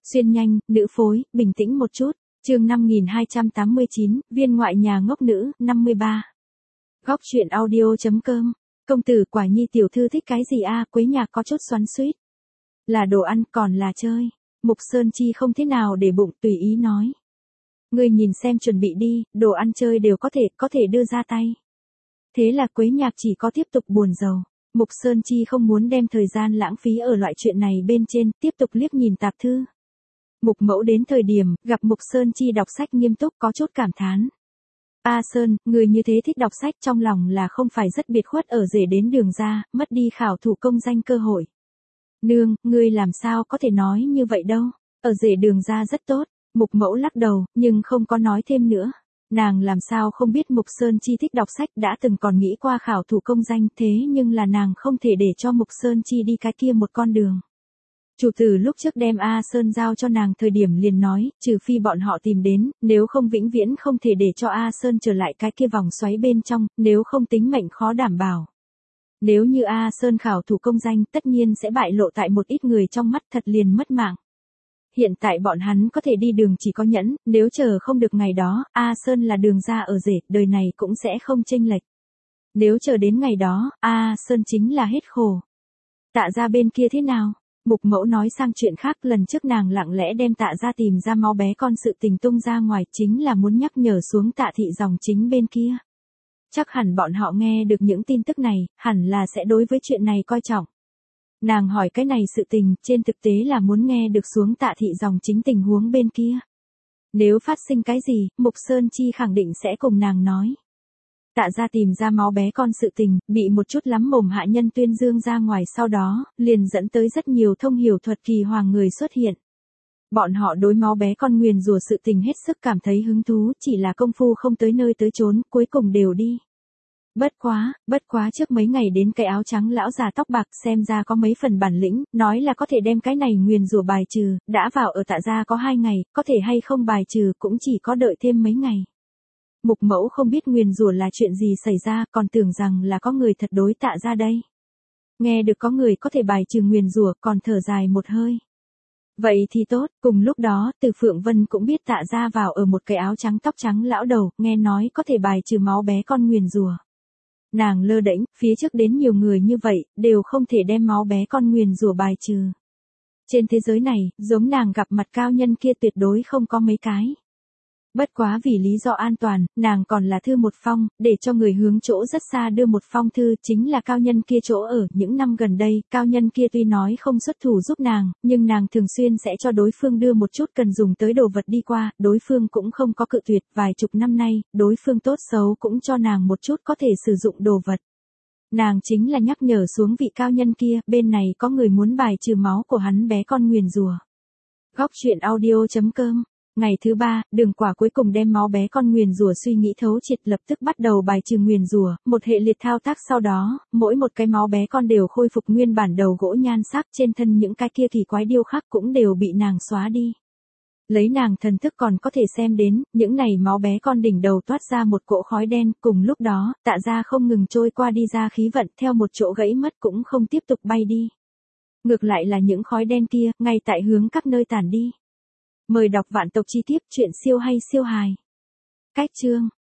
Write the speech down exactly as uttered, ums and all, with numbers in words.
Xuyên nhanh, nữ phối, bình tĩnh một chút. Chương năm nghìn hai trăm tám mươi chín, viên ngoại nhà ngốc nữ, năm mươi ba. Góc truyện audio chấm com. Công tử quả nhi tiểu thư thích cái gì a? Quấy nhạc có chút xoắn xuýt. Là đồ ăn còn là chơi. Mục Sơn Chi không thế nào để bụng, tùy ý nói. Ngươi nhìn xem chuẩn bị đi, đồ ăn chơi đều có thể, có thể đưa ra tay. Thế là Quấy nhạc chỉ có tiếp tục buồn rầu. Mục Sơn Chi không muốn đem thời gian lãng phí ở loại chuyện này bên trên, tiếp tục liếc nhìn tạp thư. Mục Mẫu đến thời điểm, gặp Mục Sơn Chi đọc sách nghiêm túc có chút cảm thán. A Sơn, người như thế thích đọc sách trong lòng là không phải rất biệt khuất ở rể đến đường ra, mất đi khảo thủ công danh cơ hội. Nương, ngươi làm sao có thể nói như vậy đâu, ở rể đường ra rất tốt. Mục Mẫu lắc đầu, nhưng không có nói thêm nữa. Nàng làm sao không biết Mục Sơn Chi thích đọc sách, đã từng còn nghĩ qua khảo thủ công danh, thế nhưng là nàng không thể để cho Mục Sơn Chi đi cái kia một con đường. Chủ tử lúc trước đem A Sơn giao cho nàng thời điểm liền nói, trừ phi bọn họ tìm đến, nếu không vĩnh viễn không thể để cho A Sơn trở lại cái kia vòng xoáy bên trong, nếu không tính mệnh khó đảm bảo. Nếu như A Sơn khảo thủ công danh, tất nhiên sẽ bại lộ tại một ít người trong mắt, thật liền mất mạng. Hiện tại bọn hắn có thể đi đường chỉ có nhẫn, nếu chờ không được ngày đó, A Sơn là đường ra ở rể, đời này cũng sẽ không chênh lệch. Nếu chờ đến ngày đó, A Sơn chính là hết khổ. Tạ ra bên kia thế nào? Mục Mẫu nói sang chuyện khác, lần trước nàng lặng lẽ đem Tạ ra tìm ra máu bé con sự tình tung ra ngoài, chính là muốn nhắc nhở xuống Tạ thị dòng chính bên kia. Chắc hẳn bọn họ nghe được những tin tức này, hẳn là sẽ đối với chuyện này coi trọng. Nàng hỏi cái này sự tình, trên thực tế là muốn nghe được xuống Tạ thị dòng chính tình huống bên kia. Nếu phát sinh cái gì, Mục Sơn Chi khẳng định sẽ cùng nàng nói. Tạ ra tìm ra máu bé con sự tình, bị một chút lắm mồm hạ nhân tuyên dương ra ngoài, sau đó, liền dẫn tới rất nhiều thông hiểu thuật kỳ hoàng người xuất hiện. Bọn họ đối máu bé con nguyền rủa sự tình hết sức cảm thấy hứng thú, chỉ là công phu không tới nơi tới chốn, cuối cùng đều đi. Bất quá, bất quá trước mấy ngày đến cái áo trắng lão già tóc bạc, xem ra có mấy phần bản lĩnh, nói là có thể đem cái này nguyền rủa bài trừ, đã vào ở Tạ gia có hai ngày, có thể hay không bài trừ cũng chỉ có đợi thêm mấy ngày. Mục Mẫu không biết nguyền rủa là chuyện gì xảy ra, còn tưởng rằng là có người thật đối Tạ gia đây. Nghe được có người có thể bài trừ nguyền rủa, còn thở dài một hơi. Vậy thì tốt, cùng lúc đó, Từ Phượng Vân cũng biết Tạ gia vào ở một cái áo trắng tóc trắng lão đầu, nghe nói có thể bài trừ máu bé con nguyền rủa. Nàng lơ đễnh, phía trước đến nhiều người như vậy, đều không thể đem máu bé con nguyền rủa bài trừ. Trên thế giới này, giống nàng gặp mặt cao nhân kia tuyệt đối không có mấy cái. Bất quá vì lý do an toàn, nàng còn là thư một phong, để cho người hướng chỗ rất xa đưa một phong thư, chính là cao nhân kia chỗ ở. Những năm gần đây, cao nhân kia tuy nói không xuất thủ giúp nàng, nhưng nàng thường xuyên sẽ cho đối phương đưa một chút cần dùng tới đồ vật đi qua, đối phương cũng không có cự tuyệt. Vài chục năm nay, đối phương tốt xấu cũng cho nàng một chút có thể sử dụng đồ vật. Nàng chính là nhắc nhở xuống vị cao nhân kia, bên này có người muốn bài trừ máu của hắn bé con nguyền rủa. Góc truyện audio chấm com. Ngày thứ ba, Đường Quả cuối cùng đem máu bé con nguyền rủa suy nghĩ thấu triệt, lập tức bắt đầu bài trừ nguyền rủa, một hệ liệt thao tác sau đó, mỗi một cái máu bé con đều khôi phục nguyên bản đầu gỗ nhan sắc, trên thân những cái kia kỳ quái điêu khắc cũng đều bị nàng xóa đi. Lấy nàng thần thức còn có thể xem đến, những này máu bé con đỉnh đầu toát ra một cỗ khói đen, cùng lúc đó, Tạ ra không ngừng trôi qua đi ra khí vận, theo một chỗ gãy mất cũng không tiếp tục bay đi. Ngược lại là những khói đen kia, ngay tại hướng các nơi tản đi. Mời đọc vạn tộc chi tiết, chuyện siêu hay siêu hài. Cách chương